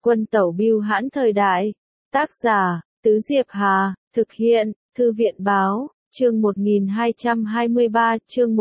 Quân tẩu bưu hãn thời đại. Tác giả, Tứ Diệp Hà, thực hiện, Thư viện báo, chương 1223, chương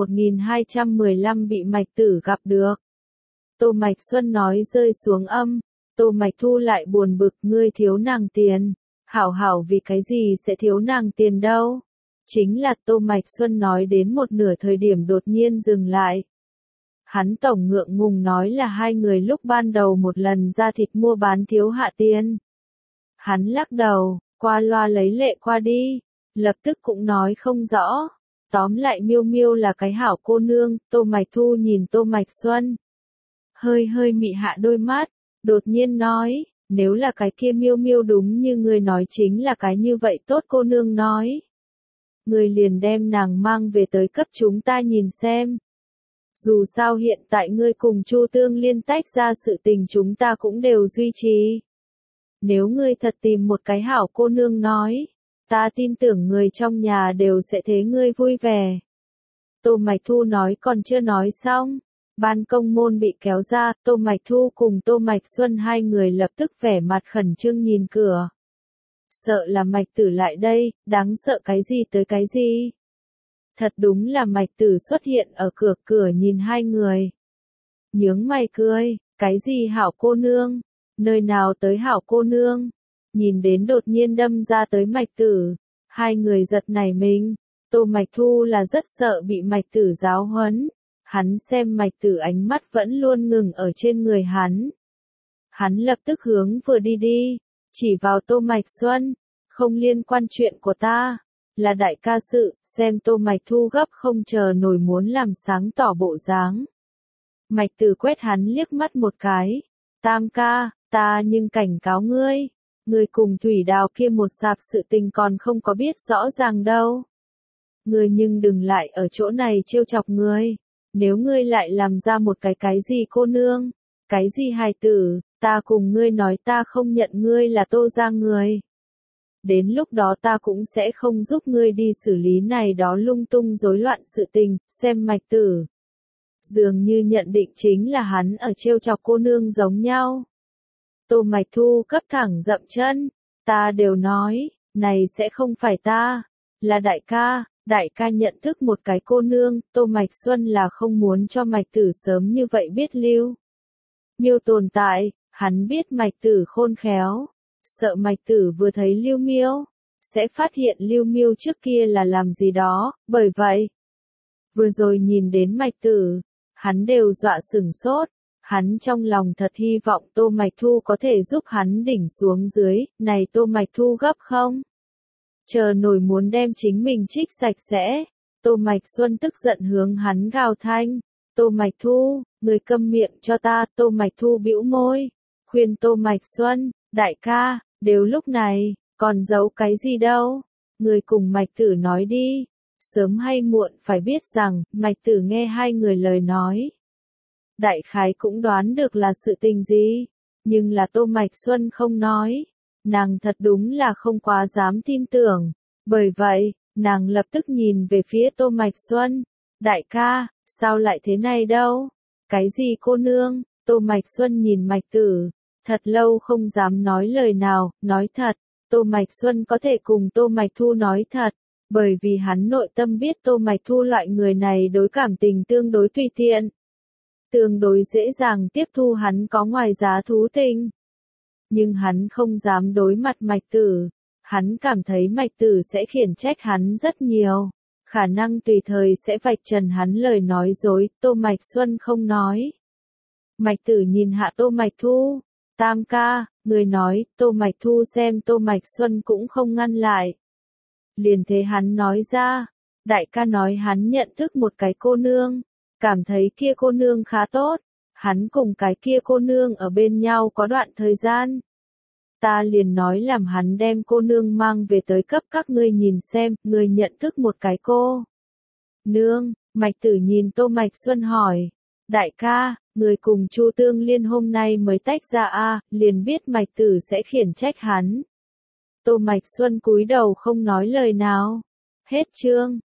1215 bị Mạch Tử gặp được. Tô Mạch Xuân nói rơi xuống âm, Tô Mạch Thu lại buồn bực, ngươi thiếu nàng tiền. Hảo hảo vì cái gì sẽ thiếu nàng tiền đâu? Chính là Tô Mạch Xuân nói đến một nửa thời điểm đột nhiên dừng lại. Hắn tổng ngượng ngùng nói là hai người lúc ban đầu một lần ra thịt mua bán thiếu hạ tiền. Hắn lắc đầu, qua loa lấy lệ qua đi, lập tức cũng nói không rõ. Tóm lại Miêu Miêu là cái hảo cô nương. Tô Mạch Thu nhìn Tô Mạch Xuân, hơi mị hạ đôi mắt, đột nhiên nói, nếu là cái kia Miêu Miêu đúng như người nói chính là cái như vậy tốt cô nương nói. Người liền đem nàng mang về tới cấp chúng ta nhìn xem. Dù sao hiện tại ngươi cùng Chu Tương Liên tách ra sự tình chúng ta cũng đều duy trì. Nếu ngươi thật tìm một cái hảo cô nương nói, ta tin tưởng người trong nhà đều sẽ thế ngươi vui vẻ. Tô Mạch Thu nói còn chưa nói xong. Ban công môn bị kéo ra, Tô Mạch Thu cùng Tô Mạch Xuân hai người lập tức vẻ mặt khẩn trương nhìn cửa. Sợ là Mạch Tử lại đây, đáng sợ cái gì tới cái gì. Thật đúng là Mạch Tử xuất hiện ở cửa nhìn hai người. Nhướng mày cười, cái gì hảo cô nương, nơi nào tới hảo cô nương. Nhìn đến đột nhiên đâm ra tới Mạch Tử, hai người giật nảy mình. Tô Mạch Thu là rất sợ bị Mạch Tử giáo huấn. Hắn xem Mạch Tử ánh mắt vẫn luôn ngừng ở trên người hắn. Hắn lập tức hướng vừa đi, chỉ vào Tô Mạch Xuân, không liên quan chuyện của ta, là đại ca sự, xem Tô Mạch Thu gấp không chờ nổi muốn làm sáng tỏ bộ dáng. Mạch Tử quét hắn liếc mắt một cái, Tam ca, ta nhưng cảnh cáo ngươi, ngươi cùng Thủy Đào kia một sạp sự tình còn không có biết rõ ràng đâu. Ngươi nhưng đừng lại ở chỗ này trêu chọc ngươi. Nếu ngươi lại làm ra một cái gì cô nương, cái gì hài tử, ta cùng ngươi nói ta không nhận ngươi là Tô gia người. Đến lúc đó ta cũng sẽ không giúp ngươi đi xử lý này đó lung tung rối loạn sự tình. Xem Mạch Tử dường như nhận định chính là hắn ở trêu chọc cô nương giống nhau. Tô Mạch Thu cấp thẳng dậm chân, ta đều nói, này sẽ không phải ta, là đại ca. Đại ca nhận thức một cái cô nương, Tô Mạch Xuân là không muốn cho Mạch Tử sớm như vậy biết Lưu Miêu tồn tại, hắn biết Mạch Tử khôn khéo, sợ Mạch Tử vừa thấy Lưu Miêu, sẽ phát hiện Lưu Miêu trước kia là làm gì đó, bởi vậy, vừa rồi nhìn đến Mạch Tử, hắn đều dọa sửng sốt, hắn trong lòng thật hy vọng Tô Mạch Thu có thể giúp hắn đỉnh xuống dưới, này Tô Mạch Thu gấp không? Chờ nổi muốn đem chính mình trích sạch sẽ. Tô Mạch Xuân tức giận hướng hắn gào thanh. Tô Mạch Thu, người câm miệng cho ta. Tô Mạch Thu bĩu môi, khuyên Tô Mạch Xuân, đại ca, đều lúc này, còn giấu cái gì đâu. Người cùng Mạch Tử nói đi. Sớm hay muộn phải biết rằng, Mạch Tử nghe hai người lời nói. Đại khái cũng đoán được là sự tình gì. Nhưng là Tô Mạch Xuân không nói. Nàng thật đúng là không quá dám tin tưởng. Bởi vậy, nàng lập tức nhìn về phía Tô Mạch Xuân. Đại ca, sao lại thế này đâu? Cái gì cô nương? Tô Mạch Xuân nhìn Mạch Tử. Thật lâu không dám nói lời nào, nói thật. Tô Mạch Xuân có thể cùng Tô Mạch Thu nói thật. Bởi vì hắn nội tâm biết Tô Mạch Thu loại người này đối cảm tình tương đối tùy tiện. Tương đối dễ dàng tiếp thu hắn có ngoài giá thú tình. Nhưng hắn không dám đối mặt Mạch Tử, hắn cảm thấy Mạch Tử sẽ khiển trách hắn rất nhiều, khả năng tùy thời sẽ vạch trần hắn lời nói dối. Tô Mạch Xuân không nói. Mạch Tử nhìn hạ Tô Mạch Thu, Tam ca, người nói. Tô Mạch Thu xem Tô Mạch Xuân cũng không ngăn lại. Liền thế hắn nói ra, đại ca nói hắn nhận thức một cái cô nương, cảm thấy kia cô nương khá tốt. Hắn cùng cái kia cô nương ở bên nhau có đoạn thời gian. Ta liền nói làm hắn đem cô nương mang về tới cấp các ngươi nhìn xem, người nhận thức một cái cô nương. Mạch Tử nhìn Tô Mạch Xuân hỏi, đại ca, người cùng Chu Tương Liên hôm nay mới tách ra liền biết Mạch Tử sẽ khiển trách hắn. Tô Mạch Xuân cúi đầu không nói lời nào. Hết chương.